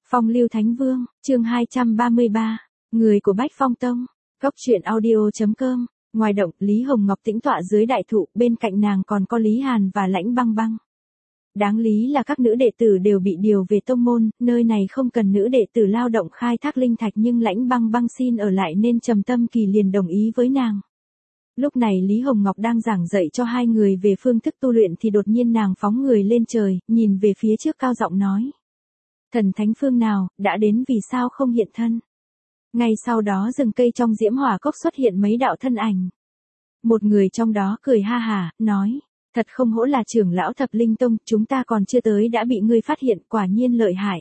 Phong Lưu Thánh Vương, chương 233, người của Bách Phong Tông. Góc truyện audio.com. Ngoài động, Lý Hồng Ngọc tĩnh tọa dưới đại thụ, bên cạnh nàng còn có Lý Hàn và Lãnh Băng Băng. Đáng lý là các nữ đệ tử đều bị điều về tông môn, nơi này không cần nữ đệ tử lao động khai thác linh thạch, nhưng Lãnh Băng Băng xin ở lại nên Trầm Tâm Kỳ liền đồng ý với nàng. Lúc này Lý Hồng Ngọc đang giảng dạy cho hai người về phương thức tu luyện thì đột nhiên nàng phóng người lên trời, nhìn về phía trước cao giọng nói: Thần thánh phương nào, đã đến vì sao không hiện thân? Ngay sau đó rừng cây trong diễm hỏa cốc xuất hiện mấy đạo thân ảnh. Một người trong đó cười ha hả, nói: Thật không hổ là trưởng lão Thập Linh Tông, chúng ta còn chưa tới đã bị ngươi phát hiện, quả nhiên lợi hại.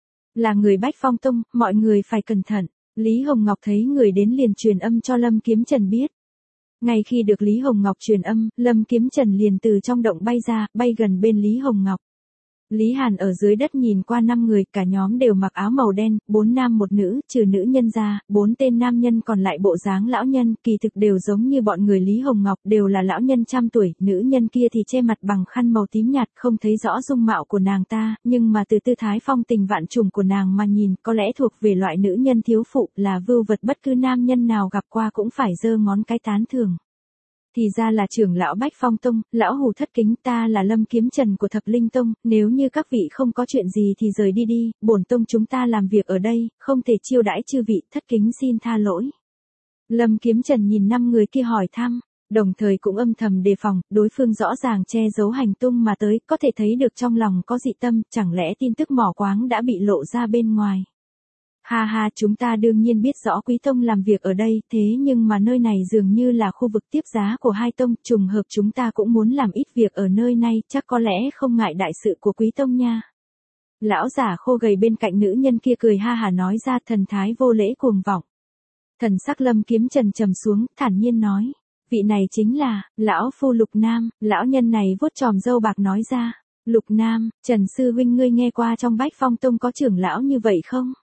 Là người Bách Phong Tông, mọi người phải cẩn thận. Lý Hồng Ngọc thấy người đến liền truyền âm cho Lâm Kiếm Trần biết. Ngay khi được Lý Hồng Ngọc truyền âm, Lâm Kiếm Trần liền từ trong động bay ra, bay gần bên Lý Hồng Ngọc. Lý Hàn ở dưới đất nhìn qua 5 người, cả nhóm đều mặc áo màu đen, 4 nam 1 nữ, trừ nữ nhân ra, 4 tên nam nhân còn lại bộ dáng lão nhân, kỳ thực đều giống như bọn người Lý Hồng Ngọc, đều là lão nhân trăm tuổi, nữ nhân kia thì che mặt bằng khăn màu tím nhạt, không thấy rõ dung mạo của nàng ta, nhưng mà từ tư thái phong tình vạn trùng của nàng mà nhìn, có lẽ thuộc về loại nữ nhân thiếu phụ, là vưu vật bất cứ nam nhân nào gặp qua cũng phải giơ ngón cái tán thưởng. Thì ra là trưởng lão Bách Phong Tông, lão hù thất kính, ta là Lâm Kiếm Trần của Thập Linh Tông, nếu như các vị không có chuyện gì thì rời đi đi, bổn tông chúng ta làm việc ở đây, không thể chiêu đãi chư vị, thất kính xin tha lỗi. Lâm Kiếm Trần nhìn 5 người kia hỏi thăm, đồng thời cũng âm thầm đề phòng, đối phương rõ ràng che giấu hành tung mà tới, có thể thấy được trong lòng có dị tâm, chẳng lẽ tin tức mỏ quáng đã bị lộ ra bên ngoài. Ha ha, chúng ta đương nhiên biết rõ quý tông làm việc ở đây, thế nhưng mà nơi này dường như là khu vực tiếp giá của hai tông, trùng hợp chúng ta cũng muốn làm ít việc ở nơi này, chắc có lẽ không ngại đại sự của quý tông nha. Lão giả khô gầy bên cạnh nữ nhân kia cười ha hả nói ra, thần thái vô lễ cuồng vọng. Thần sắc Lâm Kiếm Trần trầm xuống, thản nhiên nói: Vị này chính là lão phu Lục Nam. Lão nhân này vuốt chòm râu bạc nói ra: Lục Nam, Trần sư huynh, ngươi nghe qua trong Bách Phong Tông có trưởng lão như vậy không?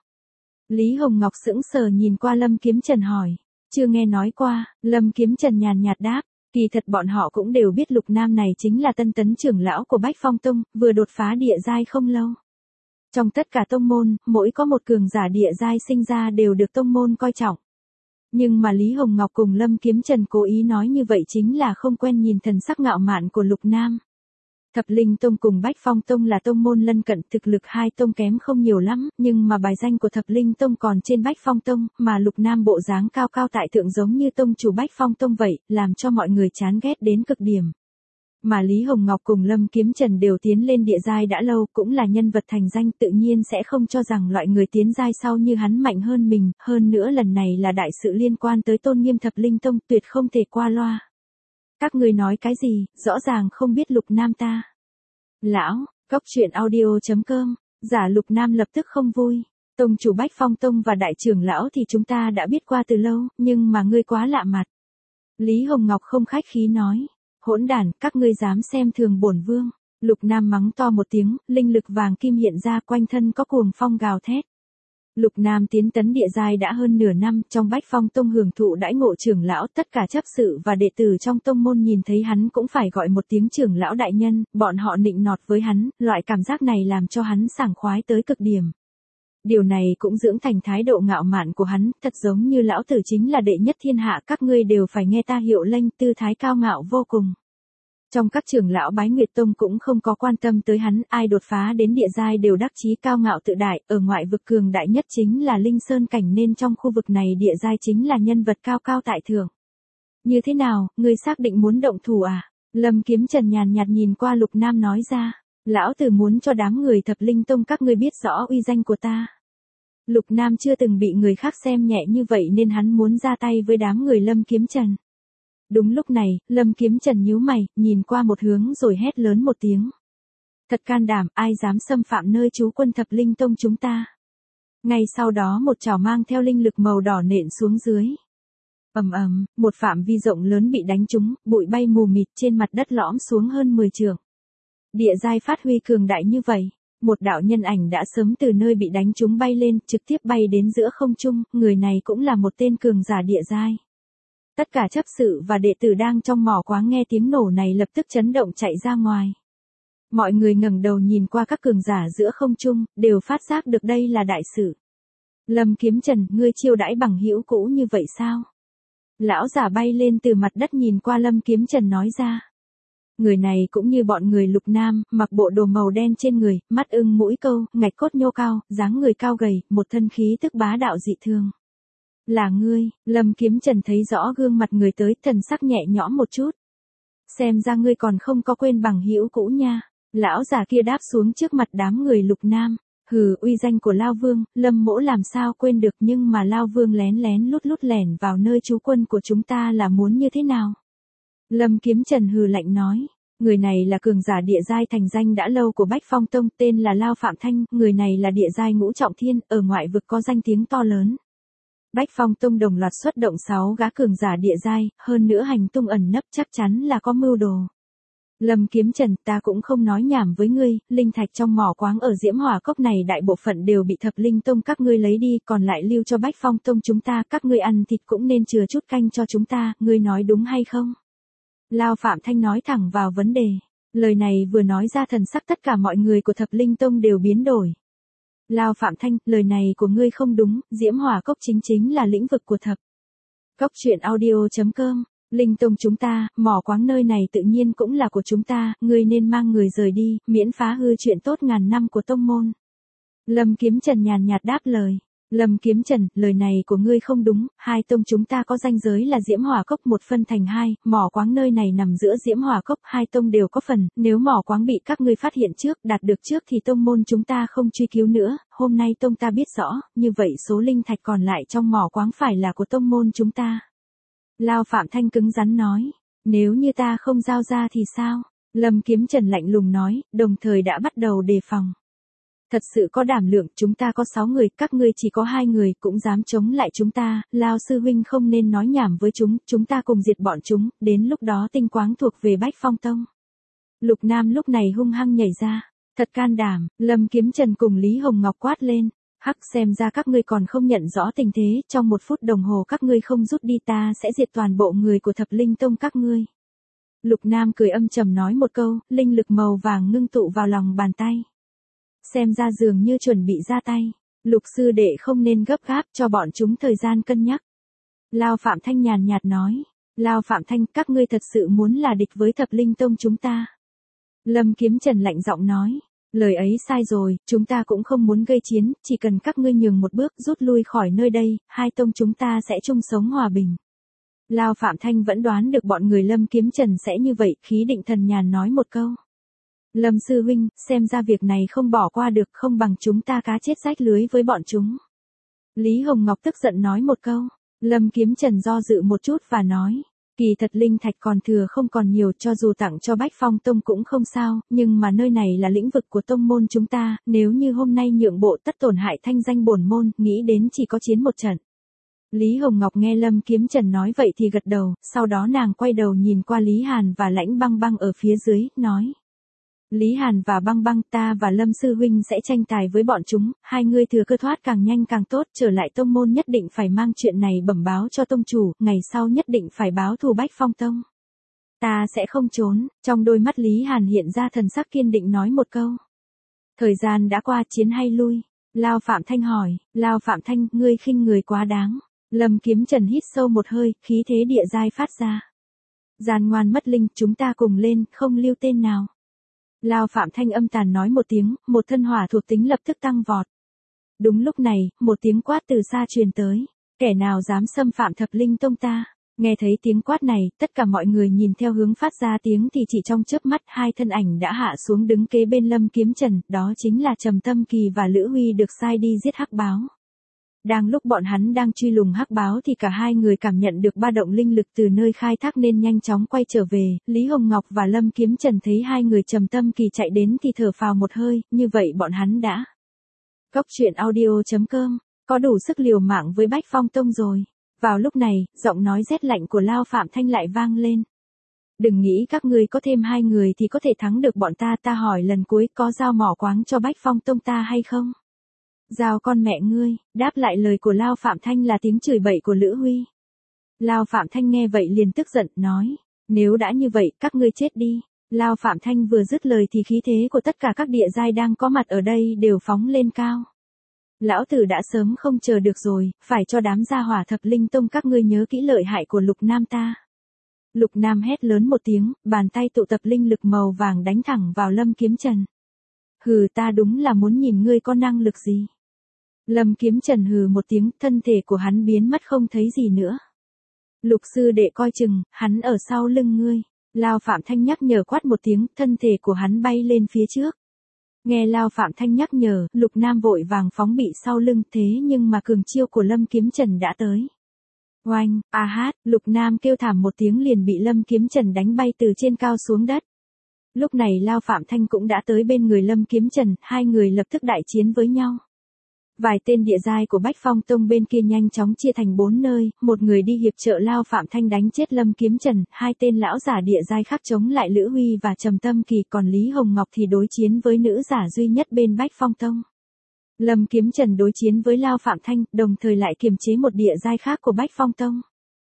Lý Hồng Ngọc sững sờ nhìn qua Lâm Kiếm Trần hỏi: Chưa nghe nói qua. Lâm Kiếm Trần nhàn nhạt đáp: Kỳ thật bọn họ cũng đều biết Lục Nam này chính là tân tấn trưởng lão của Bách Phong Tông, vừa đột phá địa giai không lâu. Trong tất cả tông môn, mỗi có một cường giả địa giai sinh ra đều được tông môn coi trọng. Nhưng mà Lý Hồng Ngọc cùng Lâm Kiếm Trần cố ý nói như vậy chính là không quen nhìn thần sắc ngạo mạn của Lục Nam. Thập Linh Tông cùng Bách Phong Tông là tông môn lân cận, thực lực hai tông kém không nhiều lắm, nhưng mà bài danh của Thập Linh Tông còn trên Bách Phong Tông, mà Lục Nam bộ dáng cao cao tại thượng giống như tông chủ Bách Phong Tông vậy, làm cho mọi người chán ghét đến cực điểm. Mà Lý Hồng Ngọc cùng Lâm Kiếm Trần đều tiến lên địa giai đã lâu, cũng là nhân vật thành danh, tự nhiên sẽ không cho rằng loại người tiến giai sau như hắn mạnh hơn mình, hơn nữa lần này là đại sự liên quan tới tôn nghiêm Thập Linh Tông, tuyệt không thể qua loa. Các ngươi nói cái gì, rõ ràng không biết Lục Nam ta. Lão, góc truyện audio.com, giả Lục Nam lập tức không vui. Tông chủ Bách Phong Tông và đại trưởng lão thì chúng ta đã biết qua từ lâu, nhưng mà ngươi quá lạ mặt. Lý Hồng Ngọc không khách khí nói: Hỗn đản, các ngươi dám xem thường bổn vương. Lục Nam mắng to một tiếng, linh lực vàng kim hiện ra, quanh thân có cuồng phong gào thét. Lục Nam tiến tấn địa giai đã hơn nửa năm, trong Bách Phong Tông hưởng thụ đãi ngộ trưởng lão, tất cả chấp sự và đệ tử trong tông môn nhìn thấy hắn cũng phải gọi một tiếng trưởng lão đại nhân, bọn họ nịnh nọt với hắn, loại cảm giác này làm cho hắn sảng khoái tới cực điểm. Điều này cũng dưỡng thành thái độ ngạo mạn của hắn, thật giống như lão tử chính là đệ nhất thiên hạ, các ngươi đều phải nghe ta hiệu lệnh, tư thái cao ngạo vô cùng. Trong các trưởng lão Bái Nguyệt Tông cũng không có quan tâm tới hắn, ai đột phá đến địa giai đều đắc chí cao ngạo tự đại, ở ngoại vực cường đại nhất chính là Linh Sơn Cảnh, nên trong khu vực này địa giai chính là nhân vật cao cao tại thượng. Như thế nào, ngươi xác định muốn động thủ à? Lâm Kiếm Trần nhàn nhạt nhìn qua Lục Nam nói ra: Lão tử muốn cho đám người Thập Linh Tông các ngươi biết rõ uy danh của ta. Lục Nam chưa từng bị người khác xem nhẹ như vậy nên hắn muốn ra tay với đám người Lâm Kiếm Trần. Đúng lúc này, Lâm Kiếm Trần nhíu mày, nhìn qua một hướng rồi hét lớn một tiếng: Thật can đảm, ai dám xâm phạm nơi trú quân Thập Linh Tông chúng ta. Ngay sau đó một chảo mang theo linh lực màu đỏ nện xuống dưới. Ầm ầm, một phạm vi rộng lớn bị đánh trúng, bụi bay mù mịt, trên mặt đất lõm xuống hơn 10 trượng. Địa giai phát huy cường đại như vậy, một đạo nhân ảnh đã sớm từ nơi bị đánh trúng bay lên, trực tiếp bay đến giữa không trung, người này cũng là một tên cường giả địa giai. Tất cả chấp sự và đệ tử đang trong mỏ quáng nghe tiếng nổ này lập tức chấn động chạy ra ngoài. Mọi người ngẩng đầu nhìn qua các cường giả giữa không trung, đều phát giác được đây là đại sự. Lâm Kiếm Trần, ngươi chiêu đãi bằng hữu cũ như vậy sao? Lão giả bay lên từ mặt đất nhìn qua Lâm Kiếm Trần nói ra. Người này cũng như bọn người Lục Nam, mặc bộ đồ màu đen trên người, mắt ưng mũi câu, ngạch cốt nhô cao, dáng người cao gầy, một thân khí tức bá đạo dị thường. Là ngươi, Lâm Kiếm Trần thấy rõ gương mặt người tới, thần sắc nhẹ nhõm một chút. Xem ra ngươi còn không có quên bằng hữu cũ nha. Lão già kia đáp xuống trước mặt đám người Lục Nam. Hừ, uy danh của Lao Vương, Lâm mỗ làm sao quên được, nhưng mà Lao Vương lén lén lút lút lẻn vào nơi trú quân của chúng ta là muốn như thế nào? Lâm Kiếm Trần hừ lạnh nói. Người này là cường giả địa giai thành danh đã lâu của Bách Phong Tông, tên là Lao Phạm Thanh, người này là địa giai ngũ trọng thiên, ở ngoại vực có danh tiếng to lớn. Bách Phong Tông đồng loạt xuất động 6 gã cường giả địa giai, hơn nữa hành tung ẩn nấp chắc chắn là có mưu đồ. Lâm Kiếm Trần, ta cũng không nói nhảm với ngươi, linh thạch trong mỏ quáng ở Diễm Hỏa Cốc này đại bộ phận đều bị Thập Linh Tông các ngươi lấy đi, còn lại lưu cho Bách Phong Tông chúng ta, các ngươi ăn thịt cũng nên chừa chút canh cho chúng ta, ngươi nói đúng hay không? Lao Phạm Thanh nói thẳng vào vấn đề. Lời này vừa nói ra thần sắc tất cả mọi người của Thập Linh Tông đều biến đổi. Lao Phạm Thanh, lời này của ngươi không đúng, Diễm Hỏa Cốc chính là lĩnh vực của Thập. Cốc truyện audio.com, Linh Tông chúng ta, mỏ quáng nơi này tự nhiên cũng là của chúng ta, ngươi nên mang người rời đi, miễn phá hư chuyện tốt ngàn năm của tông môn. Lâm Kiếm Trần nhàn nhạt đáp lời. Lâm Kiếm Trần, lời này của ngươi không đúng, hai tông chúng ta có ranh giới là Diễm Hỏa Cốc một phân thành hai, mỏ quáng nơi này nằm giữa Diễm Hỏa Cốc, hai tông đều có phần, nếu mỏ quáng bị các ngươi phát hiện trước, đạt được trước thì tông môn chúng ta không truy cứu nữa, hôm nay tông ta biết rõ, như vậy số linh thạch còn lại trong mỏ quáng phải là của tông môn chúng ta. Lao Phạm Thanh cứng rắn nói, nếu như ta không giao ra thì sao? Lâm Kiếm Trần lạnh lùng nói, đồng thời đã bắt đầu đề phòng. Thật sự có đảm lượng, chúng ta có 6 người, các ngươi chỉ có 2 người, cũng dám chống lại chúng ta, Lao sư huynh không nên nói nhảm với chúng ta cùng diệt bọn chúng, đến lúc đó tinh quáng thuộc về Bách Phong Tông. Lục Nam lúc này hung hăng nhảy ra, thật can đảm, Lâm Kiếm Trần cùng Lý Hồng Ngọc quát lên, hắc, xem ra các ngươi còn không nhận rõ tình thế, trong 1 phút đồng hồ các ngươi không rút đi ta sẽ diệt toàn bộ người của Thập Linh Tông các ngươi. Lục Nam cười âm trầm nói một câu, linh lực màu vàng ngưng tụ vào lòng bàn tay. Xem ra dường như chuẩn bị ra tay. Lục sư đệ không nên gấp gáp, cho bọn chúng thời gian cân nhắc. Lao Phạm Thanh nhàn nhạt nói. Lao Phạm Thanh, các ngươi thật sự muốn là địch với Thập Linh Tông chúng ta. Lâm Kiếm Trần lạnh giọng nói. Lời ấy sai rồi, chúng ta cũng không muốn gây chiến, chỉ cần các ngươi nhường một bước rút lui khỏi nơi đây, hai tông chúng ta sẽ chung sống hòa bình. Lao Phạm Thanh vẫn đoán được bọn người Lâm Kiếm Trần sẽ như vậy, khí định thần nhàn nói một câu. Lâm sư huynh, xem ra việc này không bỏ qua được, không bằng chúng ta cá chết rách lưới với bọn chúng. Lý Hồng Ngọc tức giận nói một câu. Lâm Kiếm Trần do dự một chút và nói. Kỳ thật linh thạch còn thừa không còn nhiều, cho dù tặng cho Bách Phong Tông cũng không sao, nhưng mà nơi này là lĩnh vực của tông môn chúng ta, nếu như hôm nay nhượng bộ tất tổn hại thanh danh bổn môn, nghĩ đến chỉ có chiến một trận. Lý Hồng Ngọc nghe Lâm Kiếm Trần nói vậy thì gật đầu, sau đó nàng quay đầu nhìn qua Lý Hàn và Lãnh Băng Băng ở phía dưới, nói. Lý Hàn và Băng Băng, ta và Lâm sư huynh sẽ tranh tài với bọn chúng, hai người thừa cơ thoát càng nhanh càng tốt, trở lại tông môn nhất định phải mang chuyện này bẩm báo cho tông chủ, ngày sau nhất định phải báo thù Bách Phong Tông. Ta sẽ không trốn, trong đôi mắt Lý Hàn hiện ra thần sắc kiên định nói một câu. Thời gian đã qua, chiến hay lui? Lao Phạm Thanh hỏi. Lao Phạm Thanh, ngươi khinh người quá đáng. Lâm Kiếm Trần hít sâu một hơi, khí thế địa giai phát ra. Gian ngoan mất linh, chúng ta cùng lên, không lưu tên nào. Lao Phạm Thanh âm tàn nói một tiếng, một thân hỏa thuộc tính lập tức tăng vọt. Đúng lúc này, một tiếng quát từ xa truyền tới. Kẻ nào dám xâm phạm Thập Linh Tông ta? Nghe thấy tiếng quát này, tất cả mọi người nhìn theo hướng phát ra tiếng thì chỉ trong chớp mắt hai thân ảnh đã hạ xuống đứng kế bên Lâm Kiếm Trần, đó chính là Trầm Tâm Kỳ và Lữ Huy được sai đi giết hắc báo. Đang lúc bọn hắn đang truy lùng hắc báo thì cả hai người cảm nhận được ba động linh lực từ nơi khai thác nên nhanh chóng quay trở về, Lý Hồng Ngọc và Lâm Kiếm Trần thấy hai người Trầm Tâm Kỳ chạy đến thì thở phào một hơi, như vậy bọn hắn đã. Cốc truyện audio.com, có đủ sức liều mạng với Bách Phong Tông rồi. Vào lúc này, giọng nói rét lạnh của Lao Phạm Thanh lại vang lên. Đừng nghĩ các ngươi có thêm hai người thì có thể thắng được bọn ta hỏi lần cuối có giao mỏ quáng cho Bách Phong Tông ta hay không? Giao con mẹ ngươi, đáp lại lời của Lao Phạm Thanh là tiếng chửi bậy của Lữ Huy. Lao Phạm Thanh nghe vậy liền tức giận, nói, nếu đã như vậy, các ngươi chết đi. Lao Phạm Thanh vừa dứt lời thì khí thế của tất cả các địa giai đang có mặt ở đây đều phóng lên cao. Lão tử đã sớm không chờ được rồi, phải cho đám gia hỏa Thập Linh Tông các ngươi nhớ kỹ lợi hại của Lục Nam ta. Lục Nam hét lớn một tiếng, bàn tay tụ tập linh lực màu vàng đánh thẳng vào Lâm Kiếm Trần. Hừ, ta đúng là muốn nhìn ngươi có năng lực gì. Lâm Kiếm Trần hừ một tiếng, thân thể của hắn biến mất không thấy gì nữa. Lục sư đệ coi chừng, hắn ở sau lưng ngươi. Lao Phạm Thanh nhắc nhở quát một tiếng, thân thể của hắn bay lên phía trước. Nghe Lao Phạm Thanh nhắc nhở, Lục Nam vội vàng phóng bị sau lưng, thế nhưng mà cường chiêu của Lâm Kiếm Trần đã tới. Oanh, a hát, Lục Nam kêu thảm một tiếng liền bị Lâm Kiếm Trần đánh bay từ trên cao xuống đất. Lúc này Lao Phạm Thanh cũng đã tới bên người Lâm Kiếm Trần, hai người lập tức đại chiến với nhau. Vài tên địa giai của Bách Phong Tông bên kia nhanh chóng chia thành 4 nơi, một người đi hiệp trợ Lao Phạm Thanh đánh chết Lâm Kiếm Trần, hai tên lão giả địa giai khác chống lại Lữ Huy và Trầm Tâm Kỳ, còn Lý Hồng Ngọc thì đối chiến với nữ giả duy nhất bên Bách Phong Tông. Lâm Kiếm Trần đối chiến với Lao Phạm Thanh, đồng thời lại kiềm chế một địa giai khác của Bách Phong Tông.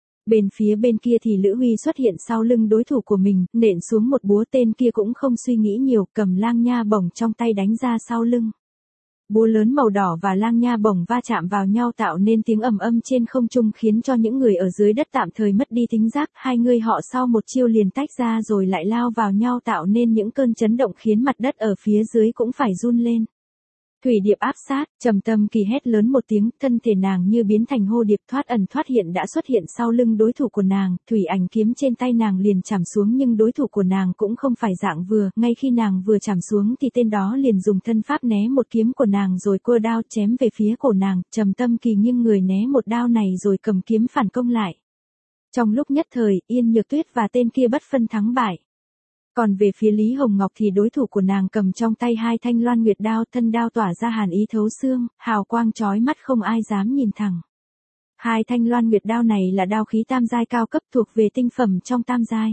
Phía bên kia thì Lữ Huy xuất hiện sau lưng đối thủ của mình, nện xuống một búa, tên kia cũng không suy nghĩ nhiều, cầm lang nha bổng trong tay đánh ra sau lưng. Búa lớn màu đỏ và lang nha bổng va chạm vào nhau tạo nên tiếng ầm ầm trên không trung khiến cho những người ở dưới đất tạm thời mất đi thính giác, hai người họ sau một chiêu liền tách ra rồi lại lao vào nhau tạo nên những cơn chấn động khiến mặt đất ở phía dưới cũng phải run lên. Thủy điệp áp sát, Trầm Tâm Kỳ hét lớn một tiếng, thân thể nàng như biến thành hô điệp thoát ẩn thoát hiện đã xuất hiện sau lưng đối thủ của nàng, thủy ảnh kiếm trên tay nàng liền chạm xuống nhưng đối thủ của nàng cũng không phải dạng vừa, ngay khi nàng vừa chạm xuống thì tên đó liền dùng thân pháp né một kiếm của nàng rồi cua đao chém về phía cổ nàng, Trầm Tâm Kỳ nghiêng người né một đao này rồi cầm kiếm phản công lại. Trong lúc nhất thời, Yên Nhược Tuyết và tên kia bất phân thắng bại. Còn về phía Lý Hồng Ngọc thì đối thủ của nàng cầm trong tay hai thanh Loan Nguyệt đao, thân đao tỏa ra hàn ý thấu xương, hào quang chói mắt không ai dám nhìn thẳng. Hai thanh Loan Nguyệt đao này là đao khí tam giai cao cấp thuộc về tinh phẩm trong tam giai.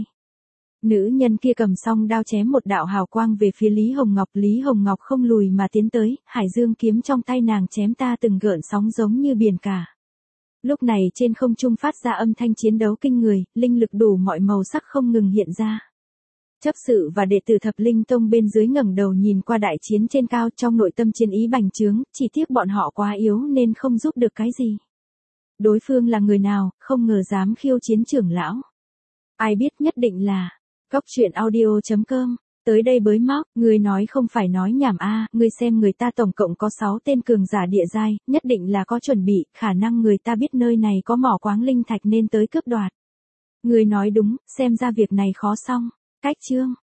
Nữ nhân kia cầm song đao chém một đạo hào quang về phía Lý Hồng Ngọc không lùi mà tiến tới, hải dương kiếm trong tay nàng chém ta từng gợn sóng giống như biển cả. Lúc này trên không trung phát ra âm thanh chiến đấu kinh người, linh lực đủ mọi màu sắc không ngừng hiện ra. Chấp sự và đệ tử Thập Linh Tông bên dưới ngẩng đầu nhìn qua đại chiến trên cao, trong nội tâm chiến ý bành trướng, chỉ tiếc bọn họ quá yếu nên không giúp được cái gì. Đối phương là người nào, không ngờ dám khiêu chiến trưởng lão. Ai biết nhất định là Coctruyện.audio.com. Tới đây bới móc, người nói không phải nói nhảm a, người xem người ta tổng cộng có 6 tên cường giả địa giai, nhất định là có chuẩn bị, khả năng người ta biết nơi này có mỏ quáng linh thạch nên tới cướp đoạt. Người nói đúng, xem ra việc này khó xong. Cách chương